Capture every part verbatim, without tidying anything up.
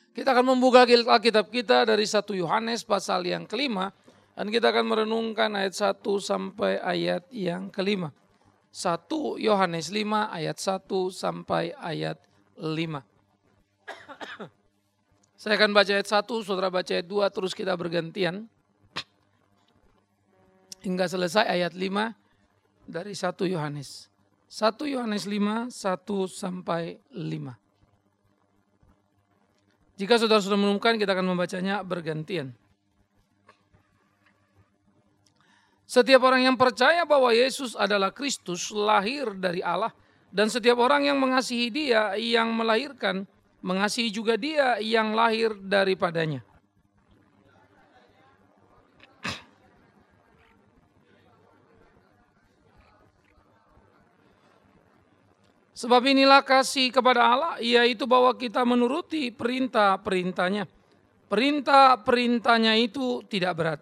Kita akan membuka Alkitab kita dari satu Yohanes pasal yang kelima. Dan kita akan merenungkan ayat satu sampai ayat yang kelima. satu Yohanes lima ayat satu sampai ayat lima. Saya akan baca ayat satu, saudara baca ayat dua, terus kita bergantian. Hingga selesai ayat lima dari satu Yohanes. satu Yohanes lima, satu sampai lima. Jika saudara sudah menemukan, kita akan membacanya bergantian. Setiap orang yang percaya bahwa Yesus adalah Kristus lahir dari Allah, dan setiap orang yang mengasihi Dia yang melahirkan, mengasihi juga Dia yang lahir daripadanya. Sebab inilah kasih kepada Allah, yaitu bahwa kita menuruti perintah-perintahnya. Perintah-perintahnya itu tidak berat.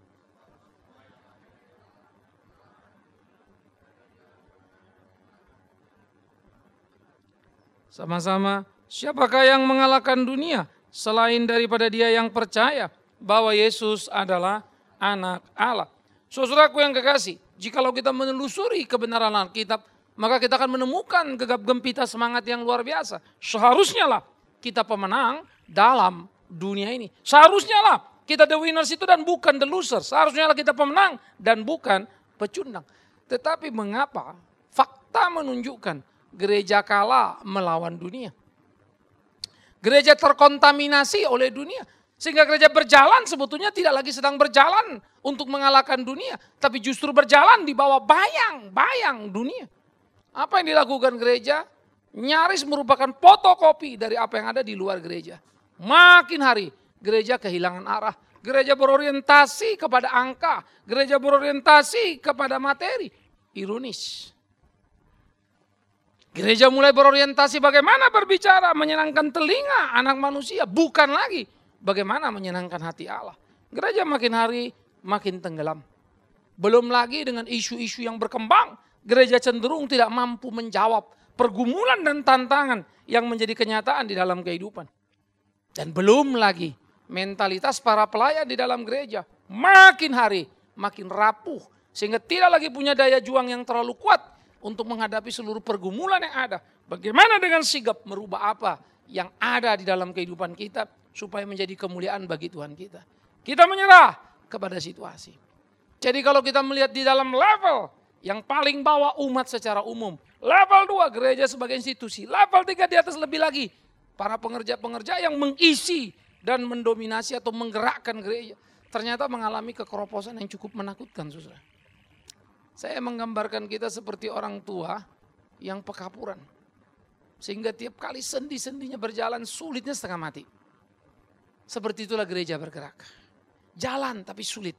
Sama-sama, siapakah yang mengalahkan dunia selain daripada dia yang percaya bahwa Yesus adalah anak Allah. Saudaraku yang kekasih, jikalau kita menelusuri kebenaran Alkitab, maka kita akan menemukan gegap gempita semangat yang luar biasa. Seharusnya lah kita pemenang dalam dunia ini. Seharusnya lah kita the winners itu dan bukan the losers. Seharusnya lah kita pemenang dan bukan pecundang. Tetapi mengapa fakta menunjukkan gereja kalah melawan dunia? Gereja terkontaminasi oleh dunia. Sehingga gereja berjalan sebetulnya tidak lagi sedang berjalan untuk mengalahkan dunia. Tapi justru berjalan di bawah bayang-bayang dunia. Apa yang dilakukan gereja? Nyaris merupakan fotokopi dari apa yang ada di luar gereja. Makin hari gereja kehilangan arah. Gereja berorientasi kepada angka. Gereja berorientasi kepada materi. Ironis. Gereja mulai berorientasi bagaimana berbicara menyenangkan telinga anak manusia. Bukan lagi bagaimana menyenangkan hati Allah. Gereja makin hari makin tenggelam. Belum lagi dengan isu-isu yang berkembang. Gereja cenderung tidak mampu menjawab pergumulan dan tantangan yang menjadi kenyataan di dalam kehidupan. Dan belum lagi mentalitas para pelayan di dalam gereja makin hari makin rapuh. Sehingga tidak lagi punya daya juang yang terlalu kuat untuk menghadapi seluruh pergumulan yang ada. Bagaimana dengan sigap merubah apa yang ada di dalam kehidupan kita supaya menjadi kemuliaan bagi Tuhan kita. Kita menyerah kepada situasi. Jadi kalau kita melihat di dalam level yang paling bawah umat secara umum. Level dua gereja sebagai institusi. Level tiga di atas lebih lagi. Para pengerja-pengerja yang mengisi dan mendominasi atau menggerakkan gereja. Ternyata mengalami kekeroposan yang cukup menakutkan, saudara. Saya menggambarkan kita seperti orang tua yang pekapuran. Sehingga tiap kali sendi-sendinya berjalan sulitnya setengah mati. Seperti itulah gereja bergerak. Jalan tapi sulit.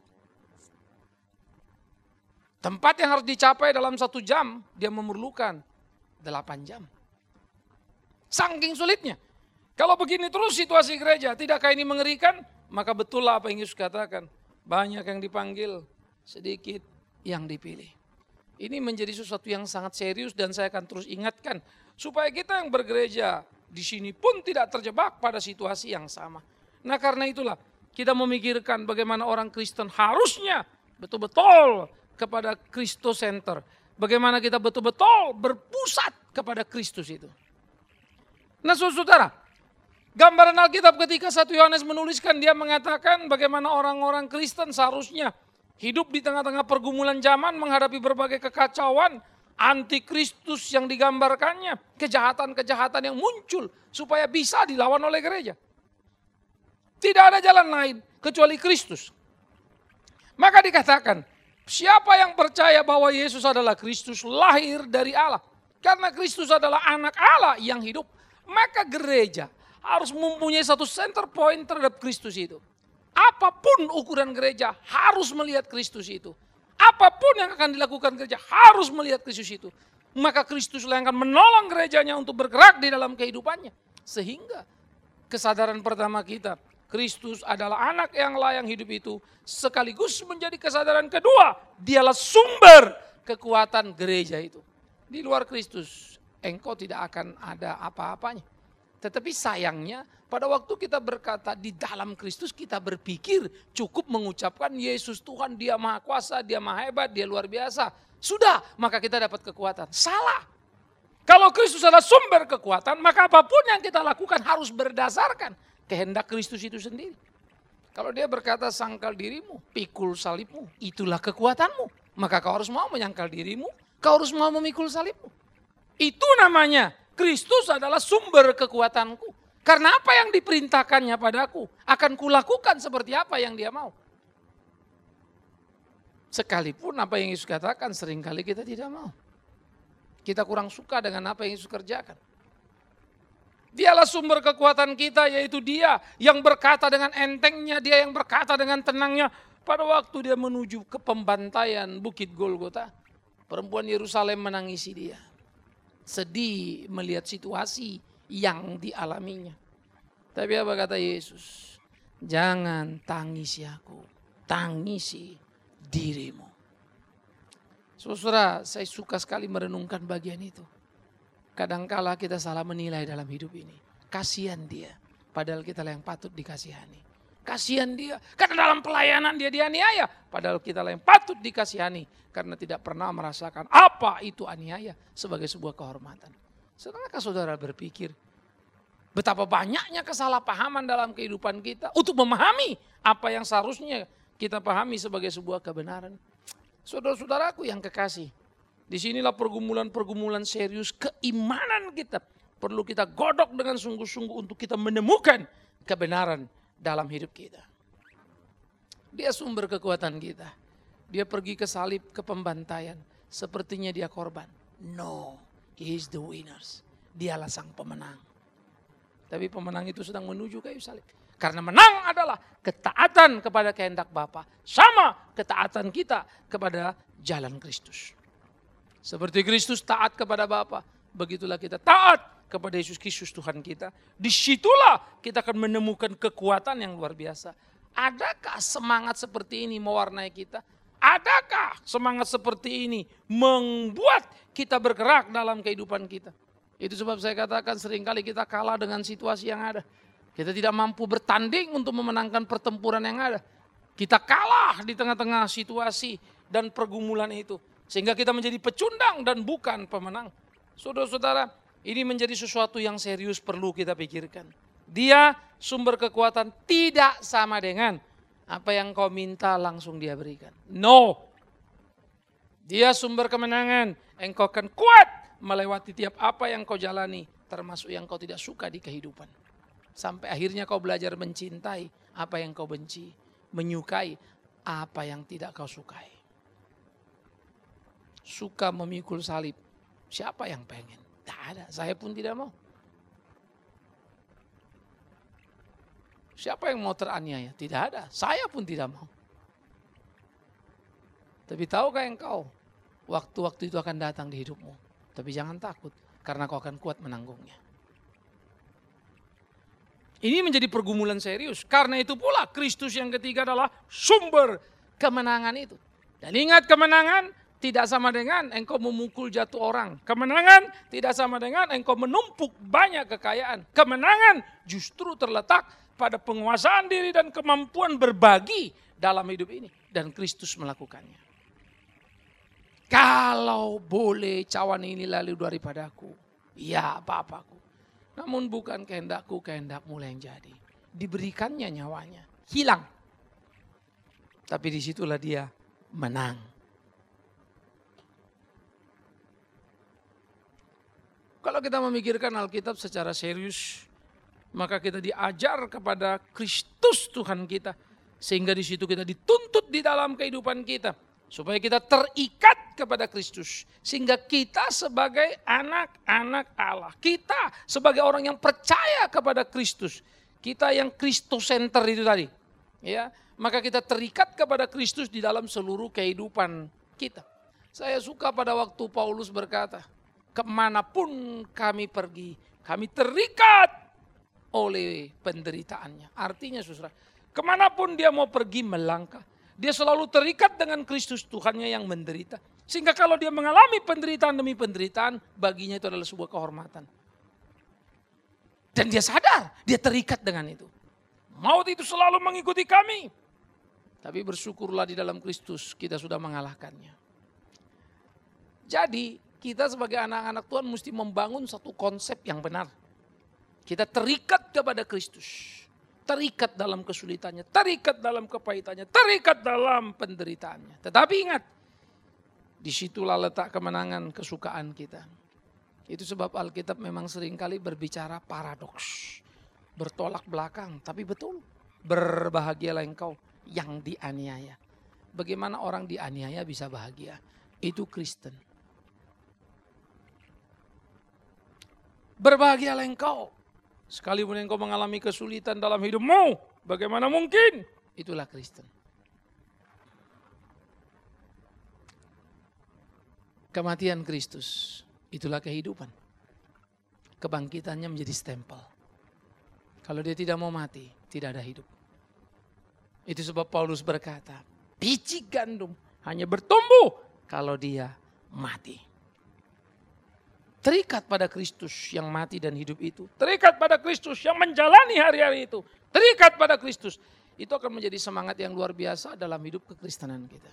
Tempat yang harus dicapai dalam satu jam, dia memerlukan delapan jam. Saking sulitnya. Kalau begini terus situasi gereja, tidakkah ini mengerikan? Maka betul lah apa yang Yesus katakan. Banyak yang dipanggil, sedikit yang dipilih. Ini menjadi sesuatu yang sangat serius dan saya akan terus ingatkan. Supaya kita yang bergereja di sini pun tidak terjebak pada situasi yang sama. Nah karena itulah kita memikirkan bagaimana orang Kristen harusnya betul-betul kepada Kristus Center. Bagaimana kita betul-betul berpusat kepada Kristus itu. Nah saudara, gambaran Alkitab ketika satu Yohanes menuliskan, dia mengatakan bagaimana orang-orang Kristen seharusnya hidup di tengah-tengah pergumulan zaman, menghadapi berbagai kekacauan, antikristus yang digambarkannya, kejahatan-kejahatan yang muncul supaya bisa dilawan oleh gereja. Tidak ada jalan lain kecuali Kristus. Maka dikatakan, siapa yang percaya bahwa Yesus adalah Kristus lahir dari Allah. Karena Kristus adalah anak Allah yang hidup. Maka gereja harus mempunyai satu center point terhadap Kristus itu. Apapun ukuran gereja harus melihat Kristus itu. Apapun yang akan dilakukan gereja harus melihat Kristus itu. Maka Kristuslah yang akan menolong gerejanya untuk bergerak di dalam kehidupannya. Sehingga kesadaran pertama kita, Kristus adalah anak yang layak hidup itu. Sekaligus menjadi kesadaran kedua, dialah sumber kekuatan gereja itu. Di luar Kristus, engkau tidak akan ada apa-apanya. Tetapi sayangnya pada waktu kita berkata di dalam Kristus kita berpikir cukup mengucapkan Yesus Tuhan, Dia Maha Kuasa, Dia Maha Hebat, Dia luar biasa. Sudah, maka kita dapat kekuatan. Salah. Kalau Kristus adalah sumber kekuatan, maka apapun yang kita lakukan harus berdasarkan kehendak Kristus itu sendiri. Kalau Dia berkata sangkal dirimu, pikul salibmu, itulah kekuatanmu. Maka kau harus mau menyangkal dirimu, kau harus mau memikul salibmu. Itu namanya Kristus adalah sumber kekuatanku. Karena apa yang diperintahkannya padaku, akan kulakukan seperti apa yang Dia mau. Sekalipun apa yang Yesus katakan seringkali kita tidak mau. Kita kurang suka dengan apa yang Yesus kerjakan. Dialah sumber kekuatan kita, yaitu Dia yang berkata dengan entengnya, Dia yang berkata dengan tenangnya. Pada waktu Dia menuju ke pembantaian Bukit Golgota, perempuan Yerusalem menangisi Dia. Sedih melihat situasi yang dialaminya. Tapi apa kata Yesus? Jangan tangisi aku, tangisi dirimu. Saudara, saya suka sekali merenungkan bagian itu. Kadangkala kita salah menilai dalam hidup ini. Kasihan dia, padahal kita yang patut dikasihani. Kasihan dia, karena dalam pelayanan dia dianiaya. Padahal kita yang patut dikasihani, karena tidak pernah merasakan apa itu aniaya sebagai sebuah kehormatan. Saudara, saudara berpikir, betapa banyaknya kesalahpahaman dalam kehidupan kita untuk memahami apa yang seharusnya kita pahami sebagai sebuah kebenaran. Saudara-saudaraku yang kekasih, disinilah pergumulan-pergumulan serius keimanan kita. Perlu kita godok dengan sungguh-sungguh untuk kita menemukan kebenaran dalam hidup kita. Dia sumber kekuatan kita. Dia pergi ke salib, ke pembantaian. Sepertinya dia korban. No, he is the winners. Dialah sang pemenang. Tapi pemenang itu sedang menuju kayu salib. Karena menang adalah ketaatan kepada kehendak Bapa. Sama ketaatan kita kepada jalan Kristus. Seperti Kristus taat kepada Bapa, begitulah kita taat kepada Yesus Kristus Tuhan kita. Disitulah kita akan menemukan kekuatan yang luar biasa. Adakah semangat seperti ini mewarnai kita? Adakah semangat seperti ini membuat kita bergerak dalam kehidupan kita? Itu sebab saya katakan seringkali kita kalah dengan situasi yang ada. Kita tidak mampu bertanding untuk memenangkan pertempuran yang ada. Kita kalah di tengah-tengah situasi dan pergumulan itu. Sehingga kita menjadi pecundang dan bukan pemenang. Saudara-saudara, ini menjadi sesuatu yang serius perlu kita pikirkan. Dia sumber kekuatan tidak sama dengan apa yang kau minta langsung dia berikan. No. Dia sumber kemenangan. Engkau akan kuat melewati tiap apa yang kau jalani. Termasuk yang kau tidak suka di kehidupan. Sampai akhirnya kau belajar mencintai apa yang kau benci. Menyukai apa yang tidak kau sukai. Suka memikul salib. Siapa yang pengen? Tak ada, saya pun tidak mau. Siapa yang mau teraniaya? Tidak ada, saya pun tidak mau. Tapi tahukah engkau, waktu-waktu itu akan datang di hidupmu. Tapi jangan takut, karena kau akan kuat menanggungnya. Ini menjadi pergumulan serius. Karena itu pula Kristus yang ketiga adalah sumber kemenangan itu. Dan ingat, kemenangan tidak sama dengan engkau memukul jatuh orang. Kemenangan tidak sama dengan engkau menumpuk banyak kekayaan. Kemenangan justru terletak pada penguasaan diri dan kemampuan berbagi dalam hidup ini. Dan Kristus melakukannya. Kalau boleh cawan ini lalu daripadaku, ya apa-apaku. Namun bukan kehendakku, kehendakmu yang jadi. Diberikannya nyawanya, hilang. Tapi disitulah dia menang. Kalau kita memikirkan Alkitab secara serius, maka kita diajar kepada Kristus Tuhan kita. Sehingga di situ kita dituntut di dalam kehidupan kita. Supaya kita terikat kepada Kristus. Sehingga kita sebagai anak-anak Allah. Kita sebagai orang yang percaya kepada Kristus. Kita yang Christocenter itu tadi. Ya, maka kita terikat kepada Kristus di dalam seluruh kehidupan kita. Saya suka pada waktu Paulus berkata, kemanapun kami pergi, kami terikat oleh penderitaannya. Artinya saudara, kemanapun dia mau pergi melangkah, dia selalu terikat dengan Kristus Tuhannya yang menderita. Sehingga kalau dia mengalami penderitaan demi penderitaan, baginya itu adalah sebuah kehormatan. Dan dia sadar, dia terikat dengan itu. Maut itu selalu mengikuti kami. Tapi bersyukurlah di dalam Kristus kita sudah mengalahkannya. Jadi kita sebagai anak-anak Tuhan mesti membangun satu konsep yang benar. Kita terikat kepada Kristus. Terikat dalam kesulitannya, terikat dalam kepahitannya, terikat dalam penderitaannya. Tetapi ingat, disitulah letak kemenangan kesukaan kita. Itu sebab Alkitab memang seringkali berbicara paradoks. Bertolak belakang, tapi betul. Berbahagialah engkau yang dianiaya. Bagaimana orang dianiaya bisa bahagia? Itu Kristen. Berbahagialah engkau. Sekalipun engkau mengalami kesulitan dalam hidupmu, bagaimana mungkin? Itulah Kristen. Kematian Kristus, itulah kehidupan. Kebangkitannya menjadi stempel. Kalau dia tidak mau mati, tidak ada hidup. Itu sebab Paulus berkata, biji gandum hanya bertumbuh kalau dia mati. Terikat pada Kristus yang mati dan hidup itu. Terikat pada Kristus yang menjalani hari-hari itu. Terikat pada Kristus. Itu akan menjadi semangat yang luar biasa dalam hidup kekristenan kita.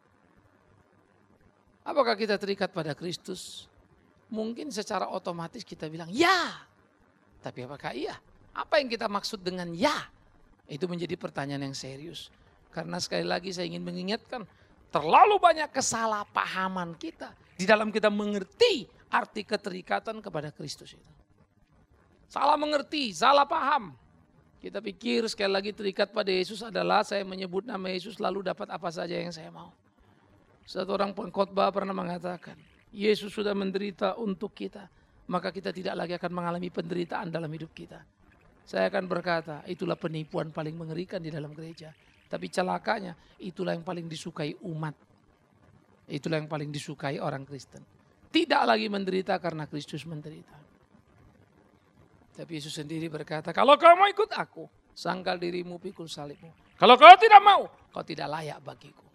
Apakah kita terikat pada Kristus? Mungkin secara otomatis kita bilang ya. Tapi apakah iya? Apa yang kita maksud dengan ya? Itu menjadi pertanyaan yang serius. Karena sekali lagi saya ingin mengingatkan. Terlalu banyak kesalahpahaman kita. Di dalam kita mengerti arti keterikatan kepada Kristus itu. Salah mengerti, salah paham. Kita pikir sekali lagi terikat pada Yesus adalah saya menyebut nama Yesus lalu dapat apa saja yang saya mau. Satu orang pengkhotbah pernah mengatakan, Yesus sudah menderita untuk kita, maka kita tidak lagi akan mengalami penderitaan dalam hidup kita. Saya akan berkata, itulah penipuan paling mengerikan di dalam gereja. Tapi celakanya, itulah yang paling disukai umat. Itulah yang paling disukai orang Kristen. Tidak lagi menderita karena Kristus menderita. Tapi Yesus sendiri berkata, kalau kau mau ikut aku, sangkal dirimu, pikul salibmu. Kalau kau tidak mau, kau tidak layak bagiku.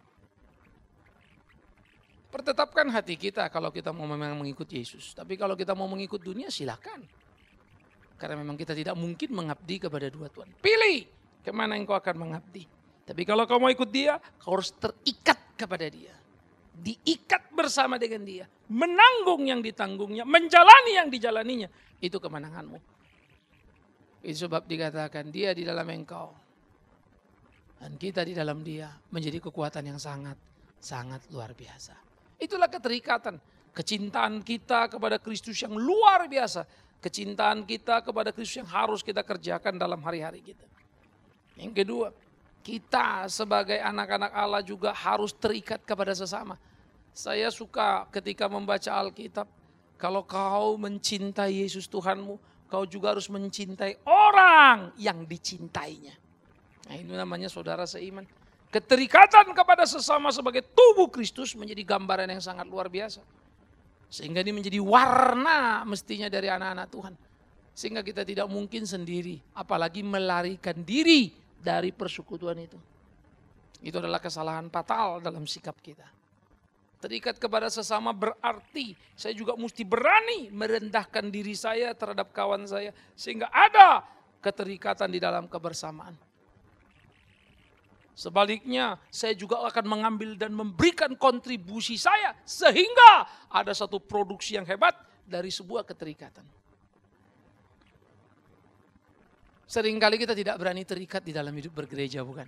Pertetapkan hati kita kalau kita mau memang mengikut Yesus. Tapi kalau kita mau mengikut dunia silakan. Karena memang kita tidak mungkin mengabdi kepada dua Tuhan. Pilih kemana engkau akan mengabdi. Tapi kalau kau mau ikut dia, kau harus terikat kepada dia. Diikat bersama dengan dia. Menanggung yang ditanggungnya. Menjalani yang dijalaninya. Itu kemenanganmu. Itu sebab dikatakan dia di dalam engkau. Dan kita di dalam dia menjadi kekuatan yang sangat, sangat luar biasa. Itulah keterikatan. Kecintaan kita kepada Kristus yang luar biasa. Kecintaan kita kepada Kristus yang harus kita kerjakan dalam hari-hari kita. Yang kedua, kita sebagai anak-anak Allah juga harus terikat kepada sesama. Saya suka ketika membaca Alkitab, kalau kau mencintai Yesus Tuhanmu, kau juga harus mencintai orang yang dicintainya. Nah, ini namanya saudara seiman. Keterikatan kepada sesama sebagai tubuh Kristus menjadi gambaran yang sangat luar biasa. Sehingga ini menjadi warna mestinya dari anak-anak Tuhan. Sehingga kita tidak mungkin sendiri, apalagi melarikan diri dari persekutuan itu. Itu adalah kesalahan fatal dalam sikap kita. Terikat kepada sesama berarti saya juga mesti berani merendahkan diri saya terhadap kawan saya. Sehingga ada keterikatan di dalam kebersamaan. Sebaliknya saya juga akan mengambil dan memberikan kontribusi saya. Sehingga ada satu produksi yang hebat dari sebuah keterikatan. Seringkali kita tidak berani terikat di dalam hidup bergereja, bukan?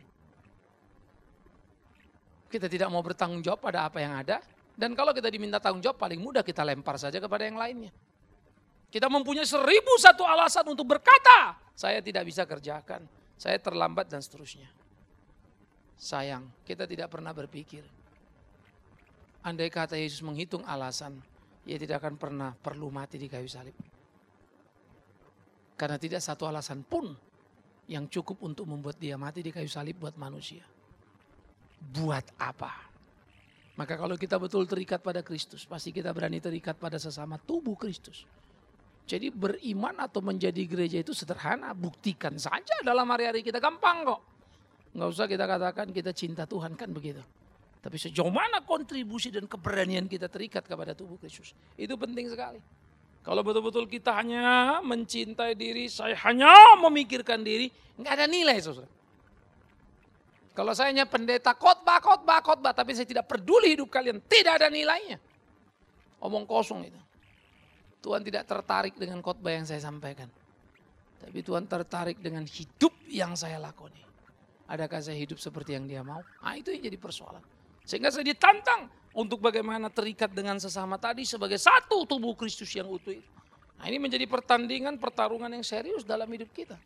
Kita tidak mau bertanggung jawab pada apa yang ada. Dan kalau kita diminta tanggung jawab, paling mudah kita lempar saja kepada yang lainnya. Kita mempunyai seribu satu alasan untuk berkata, saya tidak bisa kerjakan, saya terlambat dan seterusnya. Sayang, kita tidak pernah berpikir. Andai kata Yesus menghitung alasan, ia tidak akan pernah perlu mati di kayu salib. Karena tidak satu alasan pun yang cukup untuk membuat dia mati di kayu salib buat manusia. Buat apa? Maka kalau kita betul terikat pada Kristus, pasti kita berani terikat pada sesama tubuh Kristus. Jadi beriman atau menjadi gereja itu sederhana, buktikan saja dalam hari-hari kita, gampang kok. Nggak usah kita katakan kita cinta Tuhan, kan begitu. Tapi sejauh mana kontribusi dan keberanian kita terikat kepada tubuh Kristus. Itu penting sekali. Kalau betul-betul kita hanya mencintai diri, saya hanya memikirkan diri, nggak ada nilai, saudara. Kalau saya hanya pendeta khotbah, khotbah, khotbah, tapi saya tidak peduli hidup kalian, tidak ada nilainya. Omong kosong itu. Tuhan tidak tertarik dengan khotbah yang saya sampaikan. Tapi Tuhan tertarik dengan hidup yang saya lakoni. Adakah saya hidup seperti yang dia mau? Nah, itu yang jadi persoalan. Sehingga saya ditantang untuk bagaimana terikat dengan sesama tadi sebagai satu tubuh Kristus yang utuh. Nah, ini menjadi pertandingan, pertarungan yang serius dalam hidup kita.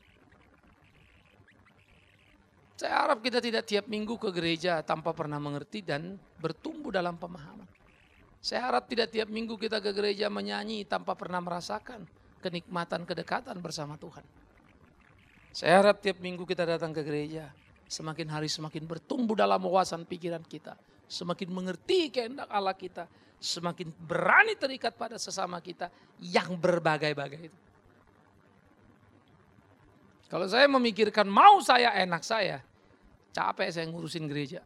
Saya harap kita tidak tiap minggu ke gereja tanpa pernah mengerti dan bertumbuh dalam pemahaman. Saya harap tidak tiap minggu kita ke gereja menyanyi tanpa pernah merasakan kenikmatan kedekatan bersama Tuhan. Saya harap tiap minggu kita datang ke gereja, semakin hari semakin bertumbuh dalam wawasan pikiran kita, semakin mengerti kehendak Allah kita, semakin berani terikat pada sesama kita yang berbagai-bagai itu. Kalau saya memikirkan mau saya enak saya, capek saya ngurusin gereja.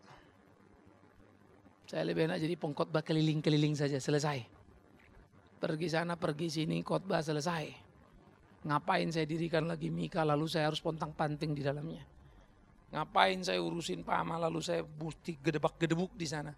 Saya lebih enak jadi pengkhotbah keliling-keliling saja, selesai. Pergi sana, pergi sini, khotbah selesai. Ngapain saya dirikan lagi Mika, lalu saya harus pontang-panting di dalamnya. Ngapain saya urusin Pama, lalu saya busti gedebak-gedebuk di sana.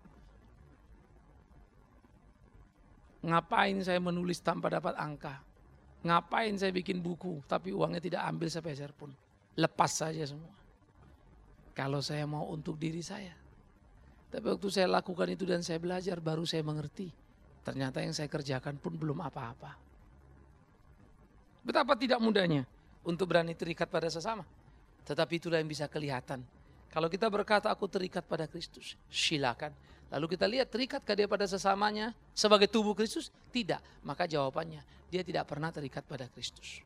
Ngapain saya menulis tanpa dapat angka. Ngapain saya bikin buku, tapi uangnya tidak ambil sepeser pun. Lepas saja semua. Kalau saya mau untuk diri saya. Tapi waktu saya lakukan itu dan saya belajar, baru saya mengerti. Ternyata yang saya kerjakan pun belum apa-apa. Betapa tidak mudahnya untuk berani terikat pada sesama. Tetapi itulah yang bisa kelihatan. Kalau kita berkata aku terikat pada Kristus, silakan. Lalu kita lihat terikatkah dia pada sesamanya sebagai tubuh Kristus? Tidak. Maka jawabannya, dia tidak pernah terikat pada Kristus.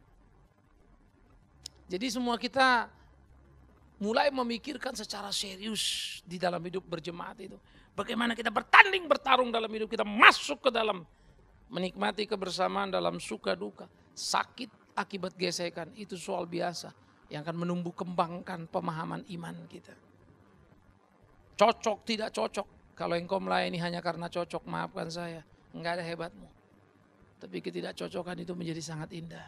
Jadi semua kita mulai memikirkan secara serius di dalam hidup berjemaat itu. Bagaimana kita bertanding, bertarung dalam hidup kita, masuk ke dalam menikmati kebersamaan dalam suka duka. Sakit akibat gesekan, itu soal biasa yang akan menumbuh kembangkan pemahaman iman kita. Cocok tidak cocok, kalau engkau melayani hanya karena cocok, maafkan saya, enggak ada hebatmu. Tapi ketidakcocokan itu menjadi sangat indah.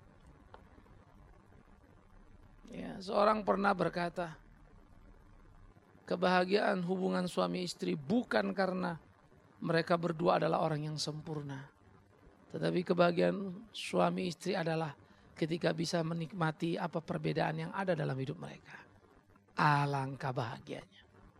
Ya, seorang pernah berkata, kebahagiaan hubungan suami istri bukan karena mereka berdua adalah orang yang sempurna. Tetapi kebahagiaan suami istri adalah ketika bisa menikmati apa perbedaan yang ada dalam hidup mereka. Alangkah bahagianya.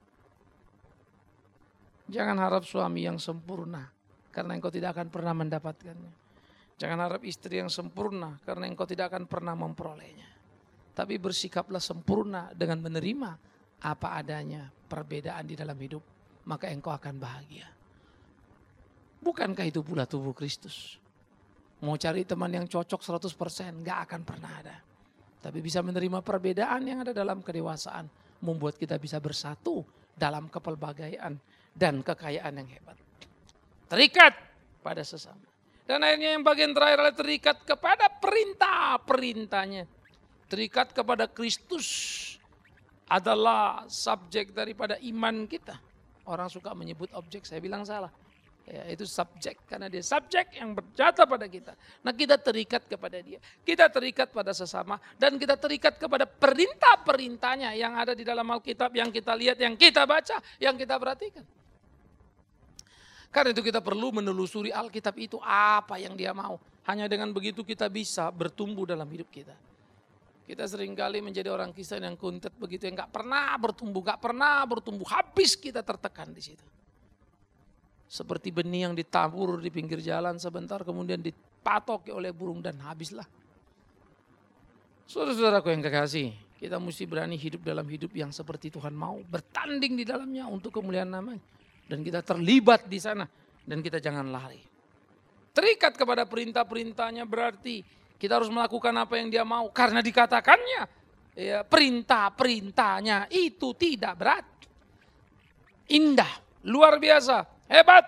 Jangan harap suami yang sempurna karena engkau tidak akan pernah mendapatkannya. Jangan harap istri yang sempurna karena engkau tidak akan pernah memperolehnya. Tapi bersikaplah sempurna dengan menerima apa adanya perbedaan di dalam hidup. Maka engkau akan bahagia. Bukankah itu pula tubuh Kristus? Mau cari teman yang cocok seratus persen gak akan pernah ada. Tapi bisa menerima perbedaan yang ada dalam kedewasaan. Membuat kita bisa bersatu dalam kepelbagaian dan kekayaan yang hebat. Terikat pada sesama. Dan akhirnya yang bagian terakhir adalah terikat kepada perintah-perintahnya. Terikat kepada Kristus adalah subjek daripada iman kita. Orang suka menyebut objek, saya bilang salah. Ya, itu subjek karena dia subjek yang berjata pada kita. Nah, kita terikat kepada dia. Kita terikat pada sesama dan kita terikat kepada perintah-perintahnya yang ada di dalam Alkitab, yang kita lihat, yang kita baca, yang kita perhatikan. Karena itu kita perlu menelusuri Alkitab itu apa yang dia mau. Hanya dengan begitu kita bisa bertumbuh dalam hidup kita. Kita seringkali menjadi orang Kristen yang kuntet begitu, yang gak pernah bertumbuh, gak pernah bertumbuh. Habis kita tertekan di situ. Seperti benih yang ditabur di pinggir jalan sebentar, kemudian dipatok oleh burung dan habislah. Saudara-saudaraku yang kekasih, kita mesti berani hidup dalam hidup yang seperti Tuhan mau. Bertanding di dalamnya untuk kemuliaan namanya. Dan kita terlibat di sana dan kita jangan lari. Terikat kepada perintah-perintahnya berarti kita harus melakukan apa yang dia mau. Karena dikatakannya ya, perintah-perintahnya itu tidak berat. Indah, luar biasa, hebat.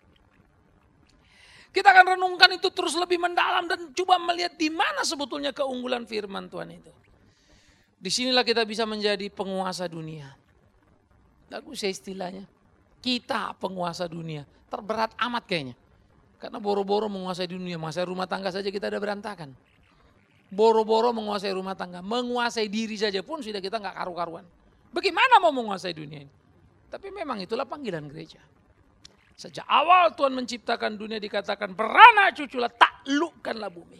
Kita akan renungkan itu terus lebih mendalam dan coba melihat di mana sebetulnya keunggulan firman Tuhan itu. Disinilah kita bisa menjadi penguasa dunia. Bagus ya istilahnya. Kita penguasa dunia. Terberat amat kayaknya. Karena boro-boro menguasai dunia, menguasai rumah tangga saja kita ada berantakan. Boro-boro menguasai rumah tangga, menguasai diri saja pun sudah kita nggak karu-karuan. Bagaimana mau menguasai dunia ini? Tapi memang itulah panggilan gereja. Sejak awal Tuhan menciptakan dunia dikatakan beranak cuculah, taklukkanlah bumi.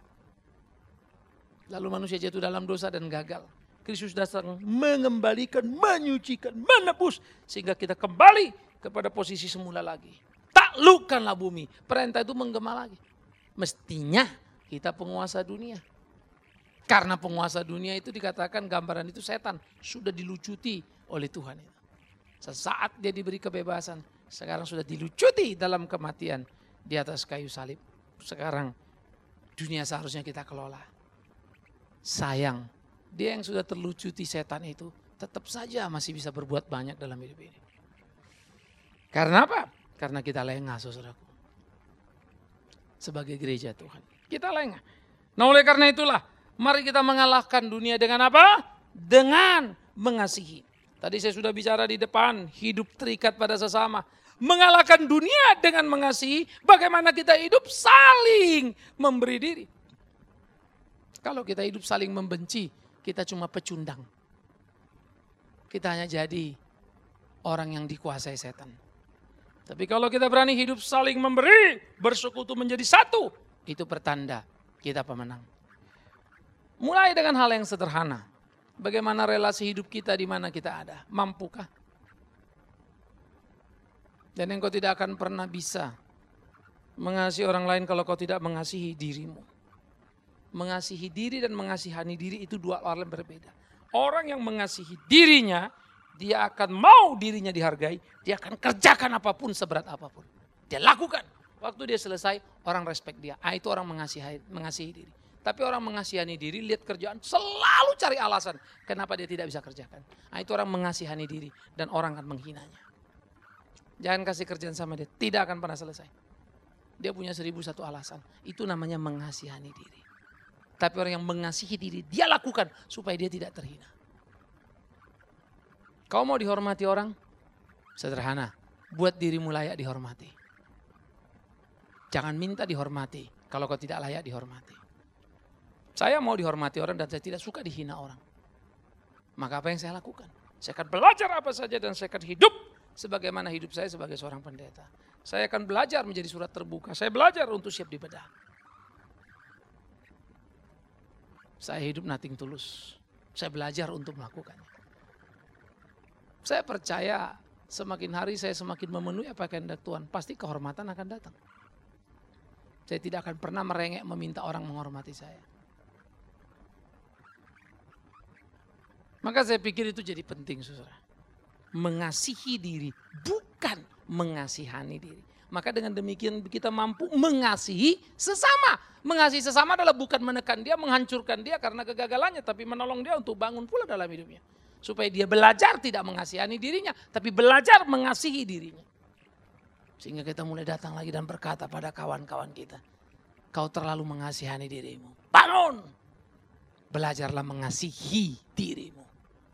Lalu manusia jatuh dalam dosa dan gagal. Kristus datang mengembalikan, menyucikan, menebus. Sehingga kita kembali kepada posisi semula lagi. Taklukkanlah bumi. Perintah itu menggema lagi. Mestinya kita penguasa dunia. Karena penguasa dunia itu dikatakan gambaran itu setan. Sudah dilucuti oleh Tuhan. Sesaat dia diberi kebebasan. Sekarang sudah dilucuti dalam kematian di atas kayu salib. Sekarang dunia seharusnya kita kelola. Sayang, dia yang sudah terlucuti setan itu tetap saja masih bisa berbuat banyak dalam hidup ini. Karena apa? Karena kita lengah, saudaraku. Sebagai gereja Tuhan, kita lengah. Nah oleh karena itulah, mari kita mengalahkan dunia dengan apa? Dengan mengasihi. Tadi saya sudah bicara di depan, hidup terikat pada sesama. Mengalahkan dunia dengan mengasihi, bagaimana kita hidup saling memberi diri. Kalau kita hidup saling membenci, kita cuma pecundang. Kita hanya jadi orang yang dikuasai setan. Tapi kalau kita berani hidup saling memberi, bersekutu menjadi satu, itu pertanda kita pemenang. Mulai dengan hal yang sederhana. Bagaimana relasi hidup kita di mana kita ada? Mampukah? Dan engkau tidak akan pernah bisa mengasihi orang lain kalau kau tidak mengasihi dirimu. Mengasihi diri dan mengasihani diri itu dua hal yang berbeda. Orang yang mengasihi dirinya, dia akan mau dirinya dihargai, dia akan kerjakan apapun seberat apapun. Dia lakukan. Waktu dia selesai, orang respect dia. Ah, itu orang mengasihi, mengasihi diri. Tapi orang mengasihani diri, lihat kerjaan, selalu cari alasan kenapa dia tidak bisa kerjakan. Ah, itu orang mengasihani diri dan orang akan menghinanya. Jangan kasih kerjaan sama dia, tidak akan pernah selesai. Dia punya seribu satu alasan. Itu namanya mengasihani diri. Tapi orang yang mengasihi diri, dia lakukan supaya dia tidak terhina. Kau mau dihormati orang? Sederhana, buat dirimu layak dihormati. Jangan minta dihormati kalau kau tidak layak dihormati. Saya mau dihormati orang dan saya tidak suka dihina orang. Maka apa yang saya lakukan? Saya akan belajar apa saja dan saya akan hidup sebagaimana hidup saya sebagai seorang pendeta. Saya akan belajar menjadi surat terbuka. Saya belajar untuk siap dibedah. Saya hidup nothing tulus. Saya belajar untuk melakukannya. Saya percaya semakin hari saya semakin memenuhi apa kehendak Tuhan. Pasti kehormatan akan datang. Saya tidak akan pernah merengek meminta orang menghormati saya. Maka saya pikir itu jadi penting, saudara. Mengasihi diri, bukan mengasihani diri. Maka dengan demikian kita mampu mengasihi sesama. Mengasihi sesama adalah bukan menekan dia, menghancurkan dia karena kegagalannya. Tapi menolong dia untuk bangun pula dalam hidupnya. Supaya dia belajar tidak mengasihani dirinya, tapi belajar mengasihi dirinya. Sehingga kita mulai datang lagi dan berkata pada kawan-kawan kita. Kau terlalu mengasihani dirimu. Bangun! Belajarlah mengasihi dirimu.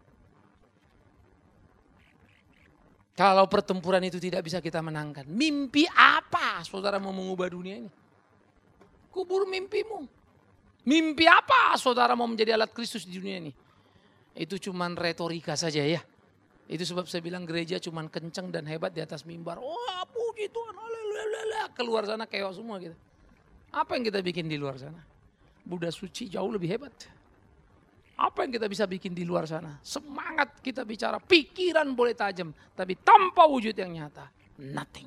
Kalau pertempuran itu tidak bisa kita menangkan. Mimpi apa saudara mau mengubah dunia ini? Kubur mimpimu. Mimpi apa saudara mau menjadi alat Kristus di dunia ini? Itu cuman retorika saja ya. Itu sebab saya bilang gereja cuman kenceng dan hebat di atas mimbar. Wah puji Tuhan, haleluya. Keluar sana keok semua gitu. Apa yang kita bikin di luar sana? Buddha suci jauh lebih hebat. Apa yang kita bisa bikin di luar sana? Semangat kita bicara, pikiran boleh tajam, tapi tanpa wujud yang nyata, nothing.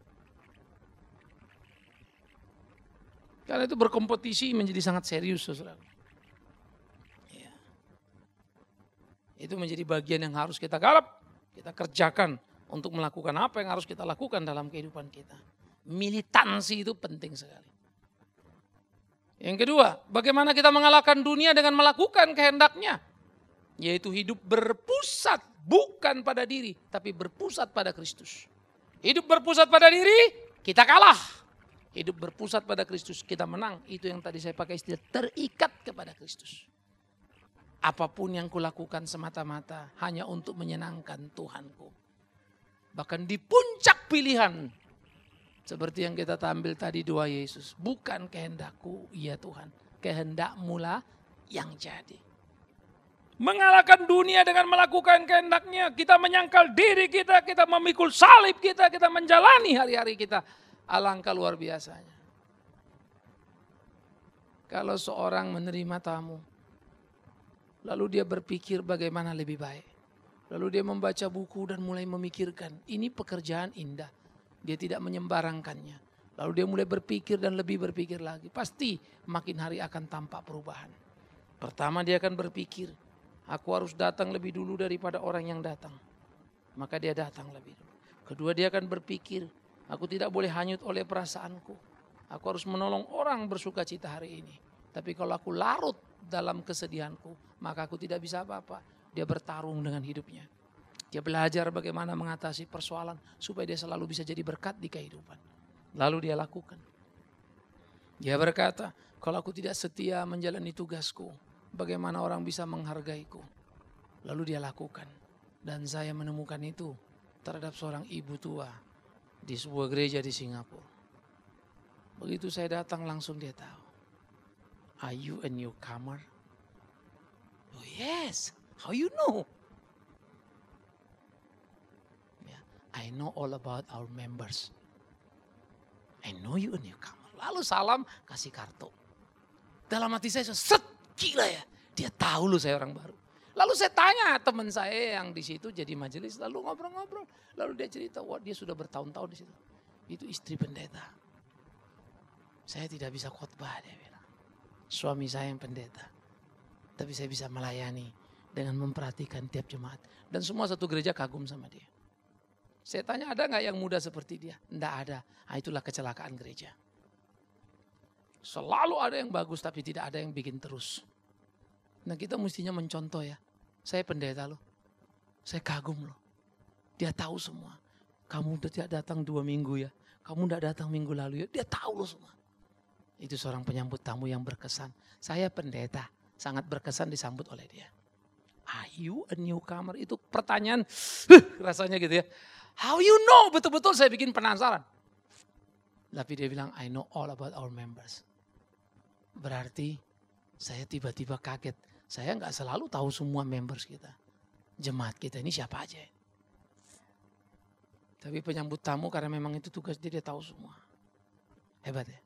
Karena itu berkompetisi menjadi sangat serius, saudara. Ya. Itu menjadi bagian yang harus kita garap, kita kerjakan untuk melakukan apa yang harus kita lakukan dalam kehidupan kita. Militansi itu penting sekali. Yang kedua, bagaimana kita mengalahkan dunia dengan melakukan kehendaknya. Yaitu hidup berpusat bukan pada diri, tapi berpusat pada Kristus. Hidup berpusat pada diri, kita kalah. Hidup berpusat pada Kristus, kita menang. Itu yang tadi saya pakai istilah, terikat kepada Kristus. Apapun yang kulakukan semata-mata hanya untuk menyenangkan Tuhanku. Bahkan di puncak pilihan, Seperti yang kita tampil tadi doa Yesus. Bukan kehendakku, ya Tuhan. Kehendak-Mu lah yang jadi. Mengalahkan dunia dengan melakukan kehendaknya. Kita menyangkal diri kita, kita memikul salib kita, kita menjalani hari-hari kita. Alangkah luar biasanya. Kalau seorang menerima tamu, lalu dia berpikir bagaimana lebih baik. Lalu dia membaca buku dan mulai memikirkan, ini pekerjaan indah. Dia tidak menyembarangkannya. Lalu dia mulai berpikir dan lebih berpikir lagi. Pasti makin hari akan tampak perubahan. Pertama dia akan berpikir, aku harus datang lebih dulu daripada orang yang datang. Maka dia datang lebih dulu. Kedua dia akan berpikir, aku tidak boleh hanyut oleh perasaanku. Aku harus menolong orang bersuka cita hari ini. Tapi kalau aku larut dalam kesedihanku, maka aku tidak bisa apa-apa. Dia bertarung dengan hidupnya. Dia belajar bagaimana mengatasi persoalan supaya dia selalu bisa jadi berkat di kehidupan. Lalu dia lakukan. Dia berkata, kalau aku tidak setia menjalani tugasku, bagaimana orang bisa menghargaiku? Lalu dia lakukan. Dan saya menemukan itu terhadap seorang ibu tua di sebuah gereja di Singapura. Begitu saya datang langsung dia tahu. Are you a newcomer? Oh yes, how you know? I know all about our members. I know you a newcomer. Lalu salam, kasih kartu. Dalam hati saya, set, gila ya. Dia tahu loh saya orang baru. Lalu saya tanya teman saya yang di situ jadi majelis, lalu ngobrol-ngobrol. Lalu dia cerita, wah dia sudah bertahun-tahun di situ. Itu istri pendeta. Saya tidak bisa khotbah, dia bilang. Suami saya yang pendeta. Tapi saya bisa melayani dengan memperhatikan tiap jemaat. Dan semua satu gereja kagum sama dia. Saya tanya, ada gak yang muda seperti dia? Tidak ada. Nah, itulah kecelakaan gereja. Selalu ada yang bagus tapi tidak ada yang bikin terus. Nah kita mestinya mencontoh ya. Saya pendeta loh. Saya kagum loh. Dia tahu semua. Kamu udah tidak datang dua minggu ya. Kamu udah datang minggu lalu ya. Dia tahu loh semua. Itu seorang penyambut tamu yang berkesan. Saya pendeta. Sangat berkesan disambut oleh dia. Are you a newcomer? Itu pertanyaan huh, rasanya gitu ya. How you know? Betul-betul saya bikin penasaran. Tapi dia bilang, I know all about our members. Berarti saya tiba-tiba kaget. Saya nggak selalu tahu semua members kita. Jemaat kita ini siapa aja. Tapi penyambut tamu karena memang itu tugas dia, dia tahu semua. Hebat ya.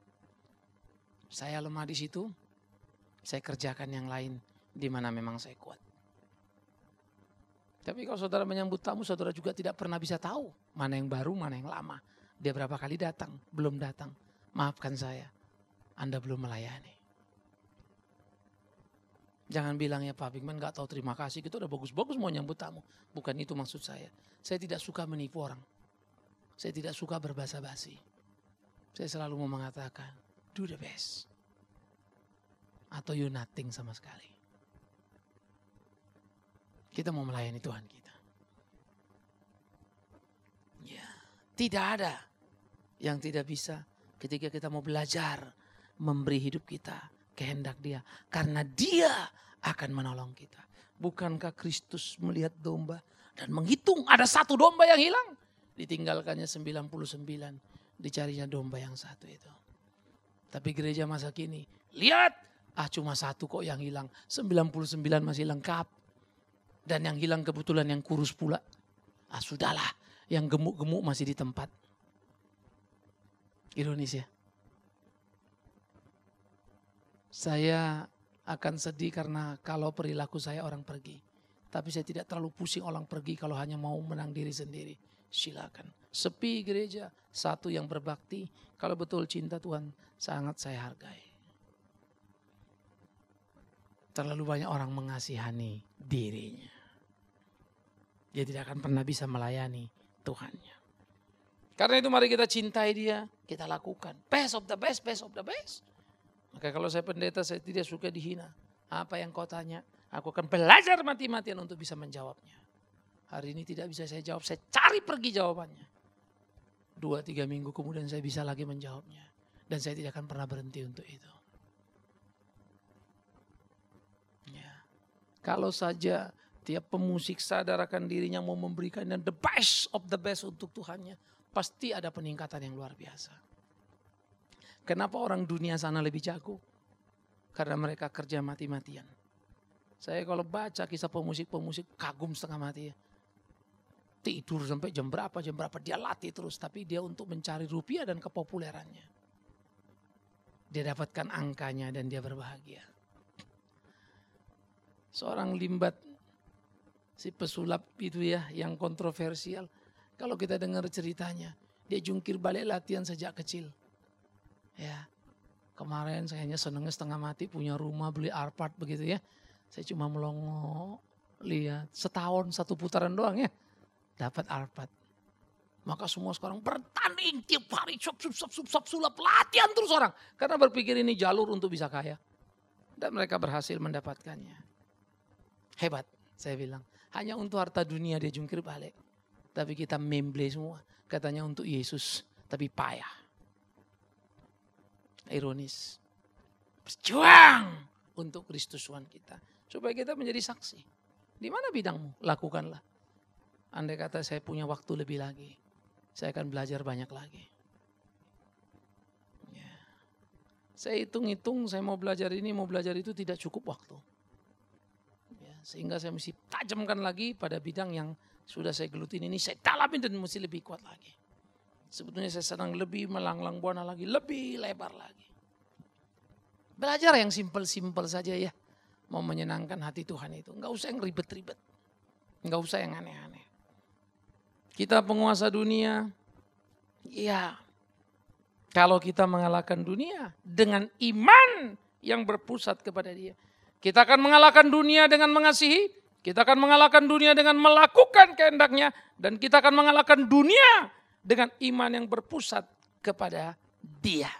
Saya lemah di situ. Saya kerjakan yang lain di mana memang saya kuat. Tapi kalau saudara menyambut tamu, saudara juga tidak pernah bisa tahu mana yang baru, mana yang lama. Dia berapa kali datang, belum datang. Maafkan saya, Anda belum melayani. Jangan bilang ya Pak Bigman gak tahu terima kasih, itu udah bagus-bagus mau nyambut tamu. Bukan itu maksud saya. Saya tidak suka menipu orang. Saya tidak suka berbasa basi. Saya selalu mau mengatakan, do the best. Atau you nothing sama sekali. Kita mau melayani Tuhan kita. Ya, tidak ada yang tidak bisa ketika kita mau belajar memberi hidup kita kehendak Dia, karena Dia akan menolong kita. Bukankah Kristus melihat domba dan menghitung ada satu domba yang hilang, ditinggalkannya sembilan puluh sembilan, dicarinya domba yang satu itu. Tapi gereja masa kini, lihat, ah cuma satu kok yang hilang, sembilan puluh sembilan masih lengkap. Dan yang hilang kebetulan yang kurus pula. Ah sudahlah, yang gemuk-gemuk masih di tempat. Ironis ya. Saya akan sedih karena kalau perilaku saya orang pergi. Tapi saya tidak terlalu pusing orang pergi kalau hanya mau menang diri sendiri. Silakan. Sepi gereja, satu yang berbakti. Kalau betul cinta Tuhan, sangat saya hargai. Terlalu banyak orang mengasihani dirinya. Dia tidak akan pernah bisa melayani Tuhannya. Karena itu mari kita cintai Dia, kita lakukan. Best of the best, best of the best. Maka kalau saya pendeta, saya tidak suka dihina. Apa yang kau tanya, aku akan belajar mati-matian untuk bisa menjawabnya. Hari ini tidak bisa saya jawab, saya cari pergi jawabannya. Dua, tiga minggu kemudian saya bisa lagi menjawabnya. Dan saya tidak akan pernah berhenti untuk itu. Kalau saja tiap pemusik sadar akan dirinya mau memberikan yang the best of the best untuk Tuhannya. pasti ada peningkatan yang luar biasa. Kenapa orang dunia sana lebih jago? Karena mereka kerja mati-matian. Saya kalau baca kisah pemusik-pemusik kagum setengah mati ya. Tidur sampai jam berapa, jam berapa dia latih terus. Tapi dia untuk mencari rupiah dan kepopulerannya. Dia dapatkan angkanya dan dia berbahagia. Seorang limbat, si pesulap itu ya yang kontroversial. Kalau kita dengar ceritanya, dia jungkir balik latihan sejak kecil. Ya, kemarin saya hanya senengnya setengah mati punya rumah beli Alphard begitu ya. Saya cuma melongo lihat setahun satu putaran doang ya dapat Alphard. Maka semua sekarang bertanding tiap hari sup sup sup sup sup sulap latihan terus orang karena berpikir ini jalur untuk bisa kaya dan mereka berhasil mendapatkannya. Hebat saya bilang hanya untuk harta dunia dia jungkir balik. Tapi kita memble semua katanya untuk Yesus tapi payah. Ironis. Berjuang untuk Kristus Tuhan kita. Supaya kita menjadi saksi. Di mana bidangmu? Lakukanlah. Andai kata saya punya waktu lebih lagi. Saya akan belajar banyak lagi. Ya. Saya hitung-hitung saya mau belajar ini, mau belajar itu tidak cukup waktu. Ya. Sehingga saya mesti tajamkan lagi pada bidang yang sudah saya gelutin ini. Saya dalamin dan mesti lebih kuat lagi. Sebetulnya saya sedang lebih melanglang buana lagi, lebih lebar lagi. Belajar yang simpel-simpel saja ya. Mau menyenangkan hati Tuhan itu. Enggak usah yang ribet-ribet. Enggak usah yang aneh-aneh. Kita penguasa dunia. Iya. Kalau kita mengalahkan dunia dengan iman yang berpusat kepada Dia. Kita akan mengalahkan dunia dengan mengasihi. Kita akan mengalahkan dunia dengan melakukan kehendaknya. Dan kita akan mengalahkan dunia dengan iman yang berpusat kepada Dia.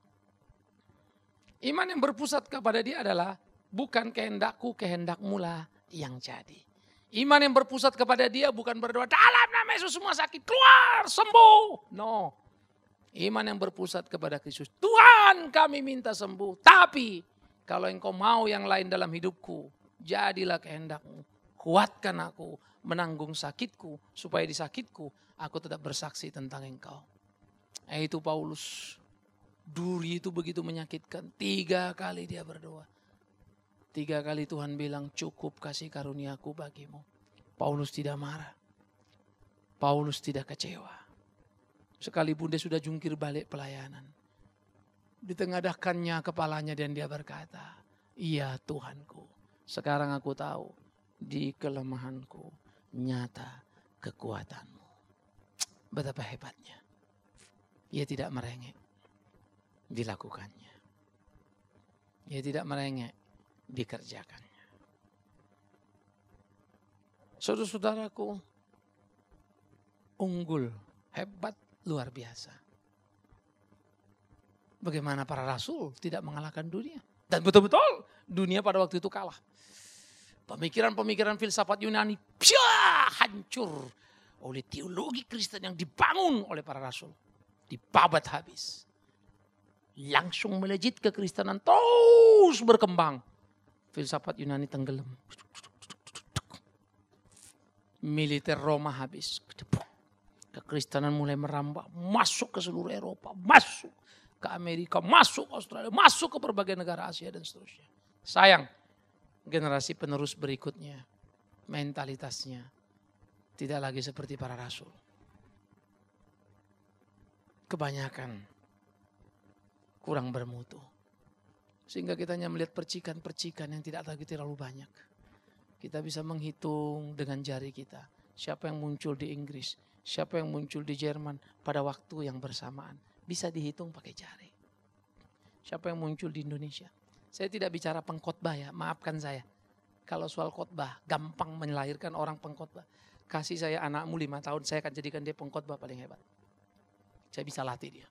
Iman yang berpusat kepada Dia adalah bukan kehendakku, kehendakmu lah yang jadi. Iman yang berpusat kepada Dia bukan berdoa dalam nama Yesus semua sakit keluar sembuh. No. Iman yang berpusat kepada Kristus. Tuhan kami minta sembuh. Tapi kalau engkau mau yang lain dalam hidupku, jadilah kehendakmu. Kuatkan aku menanggung sakitku supaya di sakitku aku tetap bersaksi tentang engkau. Eh, itu Paulus. Duri itu begitu menyakitkan. Tiga kali dia berdoa. Tiga kali Tuhan bilang cukup kasih karuniaku bagimu. Paulus tidak marah. Paulus tidak kecewa. Sekalipun dia sudah jungkir balik pelayanan. Ditengadahkannya kepalanya dan dia berkata, iya Tuhanku. Sekarang aku tahu di kelemahanku nyata kekuatanmu. Betapa hebatnya. Ia tidak merengek. Dilakukannya. Ia tidak merengek, dikerjakannya. Saudara-saudaraku, unggul, hebat, luar biasa. Bagaimana para rasul tidak mengalahkan dunia. Dan betul-betul dunia pada waktu itu kalah. Pemikiran-pemikiran filsafat Yunani piah, hancur oleh teologi Kristen yang dibangun oleh para rasul. Dibabat habis. Langsung melejit kekristenan terus berkembang. Filsafat Yunani tenggelam. Militer Roma habis. Kekristenan mulai merambah. Masuk ke seluruh Eropa. Masuk ke Amerika. Masuk ke Australia. Masuk ke berbagai negara Asia dan seterusnya. Sayang. Generasi penerus berikutnya. Mentalitasnya. Tidak lagi seperti para rasul. Kebanyakan kurang bermutu. Sehingga kita hanya melihat percikan-percikan yang tidak lagi terlalu banyak. Kita bisa menghitung dengan jari kita. Siapa yang muncul di Inggris. Siapa yang muncul di Jerman pada waktu yang bersamaan. Bisa dihitung pakai jari. Siapa yang muncul di Indonesia. Saya tidak bicara pengkhotbah ya. Maafkan saya. Kalau soal khotbah. Gampang melahirkan orang pengkhotbah. Kasih saya anakmu lima tahun. Saya akan jadikan dia pengkhotbah paling hebat. Saya bisa latih dia.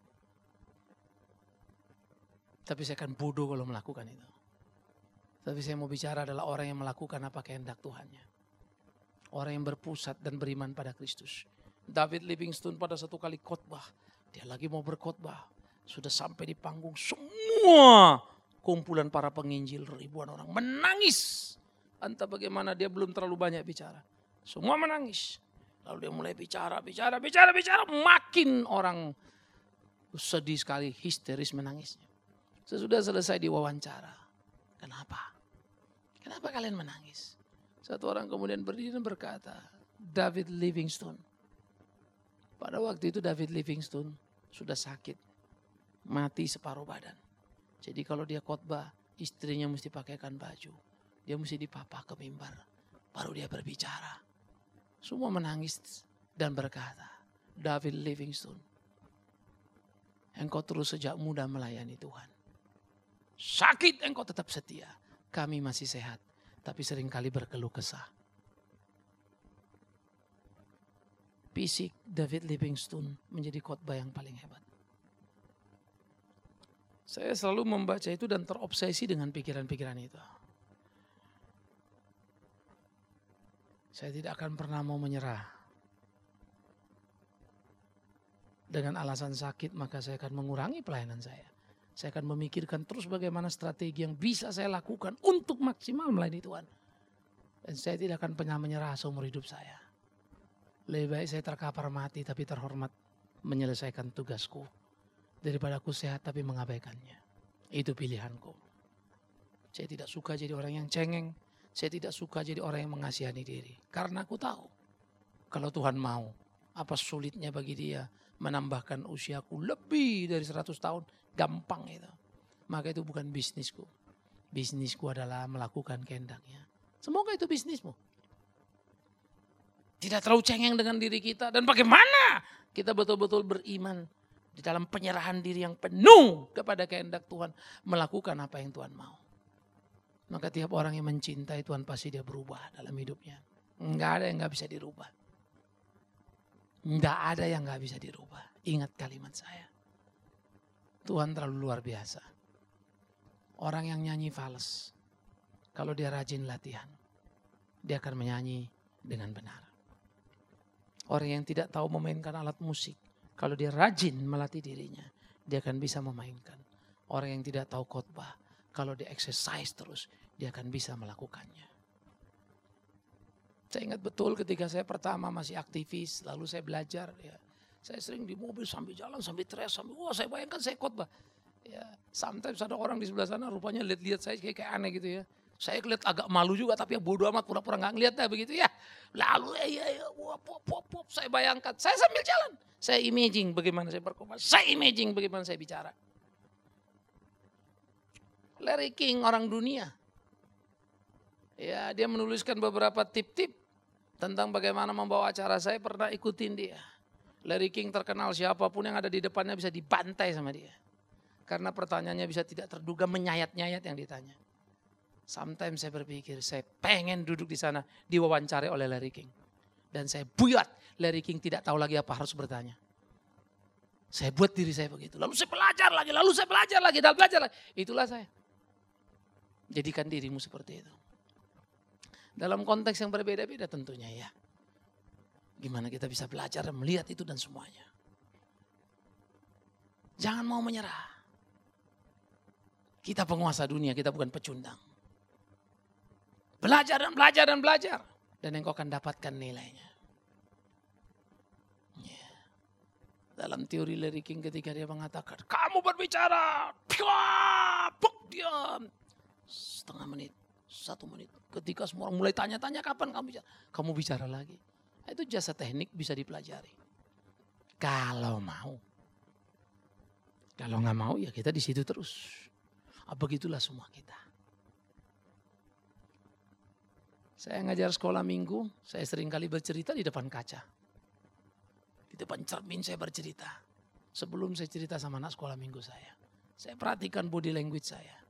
Tapi saya akan bodoh kalau melakukan itu. Tapi saya mau bicara adalah orang yang melakukan apa kehendak Tuhannya. Orang yang berpusat dan beriman pada Kristus. David Livingstone pada satu kali khotbah. Dia lagi mau berkhotbah. Sudah sampai di panggung. Semua kumpulan para penginjil ribuan orang menangis. Entah bagaimana dia belum terlalu banyak bicara. Semua menangis. Lalu dia mulai bicara, bicara, bicara, bicara. Makin orang sedih sekali, histeris menangisnya. Sesudah selesai diwawancara. Kenapa? Kenapa kalian menangis? Satu orang kemudian berdiri dan berkata, David Livingstone. Pada waktu itu David Livingstone sudah sakit. Mati separuh badan. Jadi kalau dia khotbah, istrinya mesti pakaikan baju. Dia mesti dipapah ke mimbar. Baru dia berbicara. Semua menangis dan berkata, David Livingstone, engkau terus sejak muda melayani Tuhan. Sakit engkau tetap setia. Kami masih sehat, tapi seringkali berkeluh kesah. Fisik David Livingstone menjadi khotbah yang paling hebat. Saya selalu membaca itu dan terobsesi dengan pikiran-pikiran itu. Saya tidak akan pernah mau menyerah. Dengan alasan sakit maka saya akan mengurangi pelayanan saya. Saya akan memikirkan terus bagaimana strategi yang bisa saya lakukan untuk maksimal melayani Tuhan. Dan saya tidak akan pernah menyerah seumur hidup saya. Lebih baik saya terkapar mati tapi terhormat menyelesaikan tugasku. Daripada aku sehat tapi mengabaikannya. Itu pilihanku. Saya tidak suka jadi orang yang cengeng. Saya tidak suka jadi orang yang mengasihani diri. Karena aku tahu. Kalau Tuhan mau. Apa sulitnya bagi dia menambahkan usiaku lebih dari seratus tahun. Gampang itu. Maka itu bukan bisnisku. Bisnisku adalah melakukan kehendaknya. Semoga itu bisnismu. Tidak terlalu cengeng dengan diri kita. Dan bagaimana kita betul-betul beriman. Di dalam penyerahan diri yang penuh kepada kehendak Tuhan. Melakukan apa yang Tuhan mau. Maka tiap orang yang mencintai Tuhan pasti dia berubah dalam hidupnya. Enggak ada yang gak bisa dirubah. Enggak ada yang gak bisa dirubah. Ingat kalimat saya. Tuhan terlalu luar biasa. Orang yang nyanyi fals. Kalau dia rajin latihan. Dia akan menyanyi dengan benar. Orang yang tidak tahu memainkan alat musik. Kalau dia rajin melatih dirinya. Dia akan bisa memainkan. Orang yang tidak tahu khotbah. Kalau dia exercise terus, dia akan bisa melakukannya. Saya ingat betul ketika saya pertama masih aktivis, lalu saya belajar. Ya, saya sering di mobil sambil jalan, sambil teriak, sambil wah saya bayangkan saya khotbah. Ya, sometimes ada orang di sebelah sana rupanya lihat-lihat saya kayak, kayak aneh gitu ya. Saya lihat agak malu juga, tapi ya bodoh amat pura-pura nggak ngeliat dah begitu ya. Lalu ya, ya, wah, pop, pop, pop, saya bayangkan, saya sambil jalan, saya imaging bagaimana saya berkhotbah, saya imaging bagaimana saya bicara. Larry King orang dunia. Ya, dia menuliskan beberapa tip-tip tentang bagaimana membawa acara. Saya pernah ikutin dia. Larry King terkenal siapapun yang ada di depannya bisa dibantai sama dia. Karena pertanyaannya bisa tidak terduga menyayat-nyayat yang ditanya. Sometimes saya berpikir saya pengen duduk di sana diwawancari oleh Larry King. Dan saya buyat Larry King tidak tahu lagi apa harus bertanya. Saya buat diri saya begitu. Lalu saya belajar lagi, lalu saya belajar lagi, dan belajar lagi. Itulah saya. Jadikan dirimu seperti itu. Dalam konteks yang berbeda-beda tentunya ya. Gimana kita bisa belajar dan melihat itu dan semuanya. Jangan mau menyerah. Kita penguasa dunia, kita bukan pecundang. Belajar dan belajar dan belajar. Dan engkau akan dapatkan nilainya. Ya. Dalam teori Larry King ketika dia mengatakan, kamu berbicara, diam. Setengah menit, satu menit. Ketika semua orang mulai tanya-tanya kapan kamu bicara. Kamu bicara lagi. Itu jasa teknik bisa dipelajari. Kalau mau. Kalau nggak mau ya kita di situ terus. Begitulah semua kita. Saya ngajar sekolah minggu, saya sering kali bercerita di depan kaca. Di depan cermin saya bercerita. Sebelum saya cerita sama anak sekolah minggu saya. Saya perhatikan body language saya.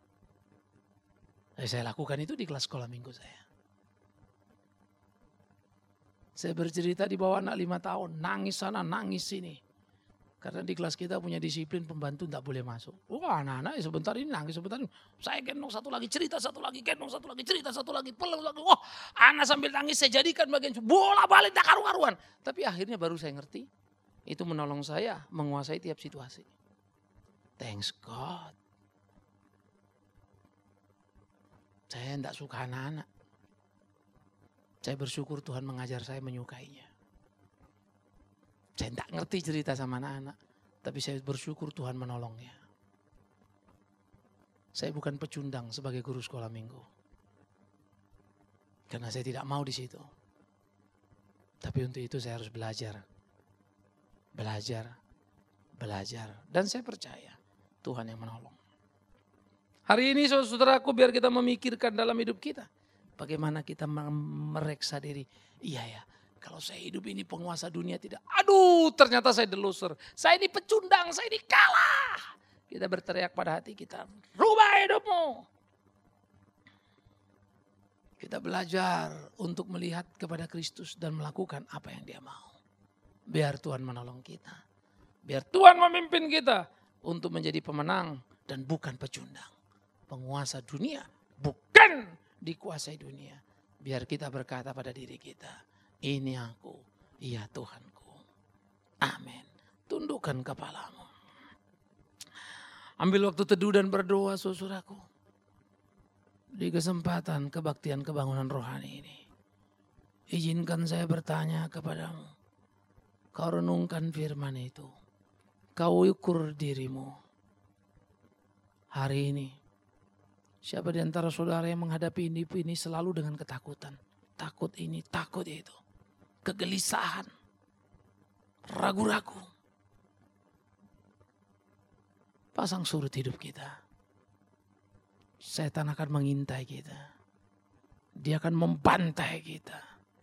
Saya lakukan itu di kelas sekolah minggu saya. Saya bercerita di bawah anak lima tahun. Nangis sana, nangis sini. Karena di kelas kita punya disiplin pembantu tidak boleh masuk. Wah anak-anak sebentar ini nangis, sebentar ini. Saya gendong satu lagi, cerita satu lagi, gendong satu lagi, cerita satu lagi. Peluk lagi. Wah anak sambil nangis saya jadikan bagian bola balik tak karu-karuan. Tapi akhirnya baru saya ngerti. Itu menolong saya menguasai tiap situasi. Thanks God. Saya tidak suka anak-anak. Saya bersyukur Tuhan mengajar saya menyukainya. Saya tidak ngerti cerita sama anak-anak. Tapi saya bersyukur Tuhan menolongnya. Saya bukan pecundang sebagai guru sekolah minggu. Karena saya tidak mau di situ. Tapi untuk itu saya harus belajar. Belajar. Belajar. Dan saya percaya Tuhan yang menolong. Hari ini saudaraku biar kita memikirkan dalam hidup kita. Bagaimana kita mereksa diri. Iya ya, kalau saya hidup ini penguasa dunia tidak. Aduh, ternyata saya the loser. Saya ini pecundang, saya ini kalah. Kita berteriak pada hati kita, rubah hidupmu. Kita belajar untuk melihat kepada Kristus dan melakukan apa yang Dia mau. Biar Tuhan menolong kita. Biar Tuhan memimpin kita untuk menjadi pemenang dan bukan pecundang. Penguasa dunia bukan dikuasai dunia. Biar kita berkata pada diri kita, ini aku, iya Tuhanku. Amin. Tundukkan kepalamu. Ambil waktu teduh dan berdoa saudaraku. Di kesempatan kebaktian kebangunan rohani ini. Izinkan saya bertanya kepadamu. Kau renungkan firman itu. Kau ukur dirimu. Hari ini. Siapa di antara saudara yang menghadapi ini, ini selalu dengan ketakutan. Takut ini, takut itu. Kegelisahan. Ragu-ragu. Pasang surut hidup kita. Setan akan mengintai kita. Dia akan membantai kita.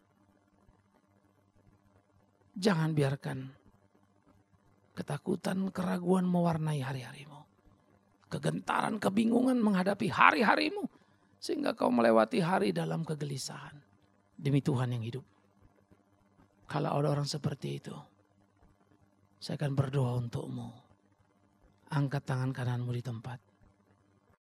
Jangan biarkan ketakutan, keraguan mewarnai hari-harimu. Kegentaran, kebingungan menghadapi hari-harimu. Sehingga kau melewati hari dalam kegelisahan. Demi Tuhan yang hidup. Kalau ada orang seperti itu, saya akan berdoa untukmu. Angkat tangan kananmu di tempat.